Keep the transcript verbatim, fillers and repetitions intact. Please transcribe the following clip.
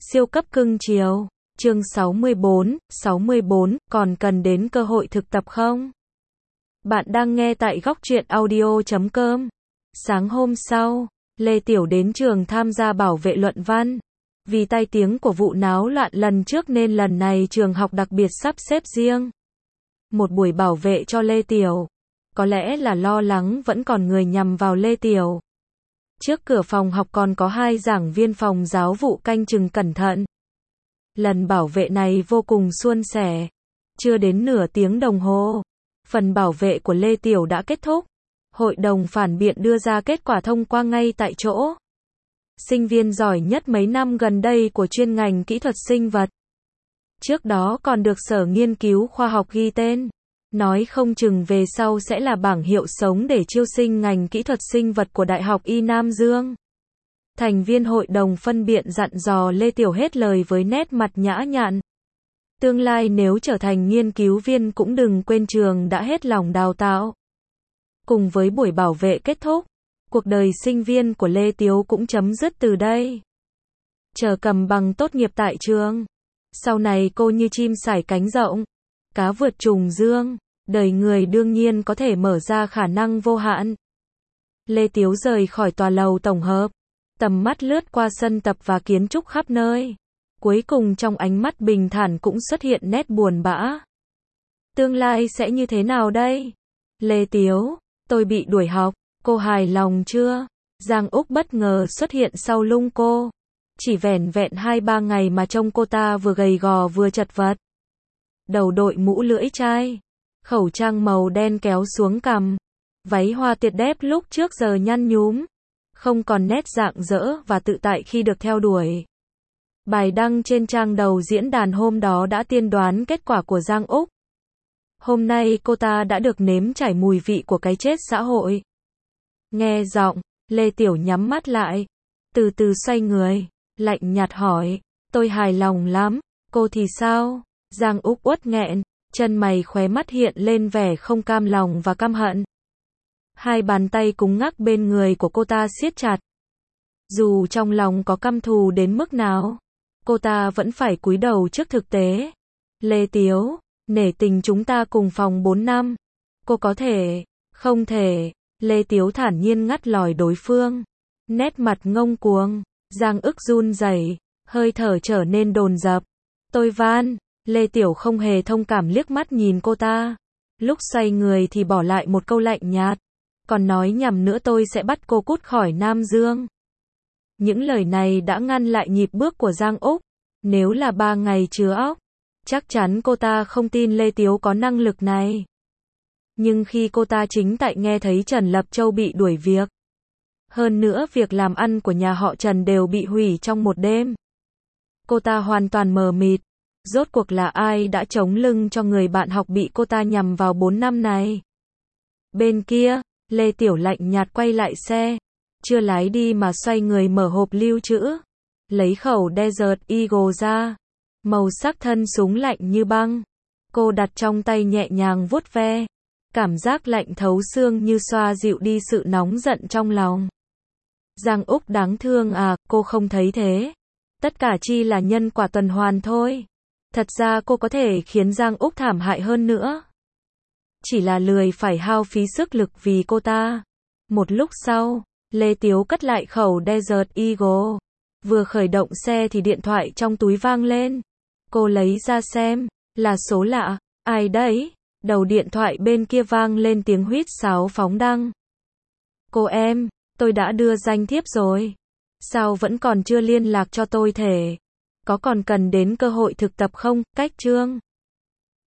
Siêu cấp cưng chiều. Chương sáu mươi bốn, sáu mươi bốn, còn cần đến cơ hội thực tập không? Bạn đang nghe tại góc truyện audio chấm com. Sáng hôm sau, Lê Tiểu đến trường tham gia bảo vệ luận văn. Vì tai tiếng của vụ náo loạn lần trước nên lần này trường học đặc biệt sắp xếp riêng một buổi bảo vệ cho Lê Tiểu. Có lẽ là lo lắng vẫn còn người nhằm vào Lê Tiểu. Trước cửa phòng học còn có hai giảng viên phòng giáo vụ canh chừng cẩn thận. Lần bảo vệ này vô cùng suôn sẻ. Chưa đến nửa tiếng đồng hồ, phần bảo vệ của Lê Tiểu đã kết thúc. Hội đồng phản biện đưa ra kết quả thông qua ngay tại chỗ. Sinh viên giỏi nhất mấy năm gần đây của chuyên ngành kỹ thuật sinh vật. Trước đó còn được Sở Nghiên cứu Khoa học ghi tên. Nói không chừng về sau sẽ là bảng hiệu sống để chiêu sinh ngành kỹ thuật sinh vật của Đại học Y Nam Dương. Thành viên hội đồng phân biện dặn dò Lê Tiểu hết lời với nét mặt nhã nhặn. Tương lai nếu trở thành nghiên cứu viên cũng đừng quên trường đã hết lòng đào tạo. Cùng với buổi bảo vệ kết thúc, cuộc đời sinh viên của Lê Tiểu cũng chấm dứt từ đây. Chờ cầm bằng tốt nghiệp tại trường. Sau này cô như chim sải cánh rộng, cá vượt trùng dương, đời người đương nhiên có thể mở ra khả năng vô hạn. Lê Tiểu rời khỏi tòa lầu tổng hợp, tầm mắt lướt qua sân tập và kiến trúc khắp nơi. Cuối cùng trong ánh mắt bình thản cũng xuất hiện nét buồn bã. Tương lai sẽ như thế nào đây? Lê Tiểu, tôi bị đuổi học, cô hài lòng chưa? Giang Úc bất ngờ xuất hiện sau lưng cô. Chỉ vẻn vẹn hai ba ngày mà trông cô ta vừa gầy gò vừa chật vật. Đầu đội mũ lưỡi chai, khẩu trang màu đen kéo xuống cằm, váy hoa tiệt đẹp lúc trước giờ nhăn nhúm, không còn nét rạng rỡ và tự tại khi được theo đuổi. Bài đăng trên trang đầu diễn đàn hôm đó đã tiên đoán kết quả của Giang Úc. Hôm nay cô ta đã được nếm trải mùi vị của cái chết xã hội. Nghe giọng, Lê Tiểu nhắm mắt lại, từ từ xoay người, lạnh nhạt hỏi, tôi hài lòng lắm, cô thì sao? Giang Úc uất nghẹn, chân mày khóe mắt hiện lên vẻ không cam lòng và căm hận. Hai bàn tay cứng ngắc bên người của cô ta siết chặt. Dù trong lòng có căm thù đến mức nào, cô ta vẫn phải cúi đầu trước thực tế. Lê Tiểu, nể tình chúng ta cùng phòng bốn năm. Cô có thể, không thể. Lê Tiểu thản nhiên ngắt lòi đối phương. Nét mặt ngông cuồng, Giang Ức run rẩy, hơi thở trở nên dồn dập. Tôi van. Lê Tiểu không hề thông cảm liếc mắt nhìn cô ta. Lúc xoay người thì bỏ lại một câu lạnh nhạt. Còn nói nhầm nữa tôi sẽ bắt cô cút khỏi Nam Dương. Những lời này đã ngăn lại nhịp bước của Giang Úc. Nếu là ba ngày chứa óc, chắc chắn cô ta không tin Lê Tiểu có năng lực này. Nhưng khi cô ta chính tại nghe thấy Trần Lập Châu bị đuổi việc. Hơn nữa việc làm ăn của nhà họ Trần đều bị hủy trong một đêm. Cô ta hoàn toàn mờ mịt. Rốt cuộc là ai đã chống lưng cho người bạn học bị cô ta nhằm vào bốn năm này? Bên kia, Lê Tiểu lạnh nhạt quay lại xe. Chưa lái đi mà xoay người mở hộp lưu trữ. Lấy khẩu Desert Eagle ra. Màu sắc thân súng lạnh như băng. Cô đặt trong tay nhẹ nhàng vuốt ve. Cảm giác lạnh thấu xương như xoa dịu đi sự nóng giận trong lòng. Giang Úc đáng thương à, cô không thấy thế. Tất cả chỉ là nhân quả tuần hoàn thôi. Thật ra cô có thể khiến Giang Úc thảm hại hơn nữa. Chỉ là lười phải hao phí sức lực vì cô ta. Một lúc sau, Lê Tiểu cất lại khẩu Desert Eagle. Vừa khởi động xe thì điện thoại trong túi vang lên. Cô lấy ra xem, là số lạ, ai đấy? Đầu điện thoại bên kia vang lên tiếng huýt sáo phóng đăng. Cô em, tôi đã đưa danh thiếp rồi. Sao vẫn còn chưa liên lạc cho tôi thể? Có còn cần đến cơ hội thực tập không? Cách chương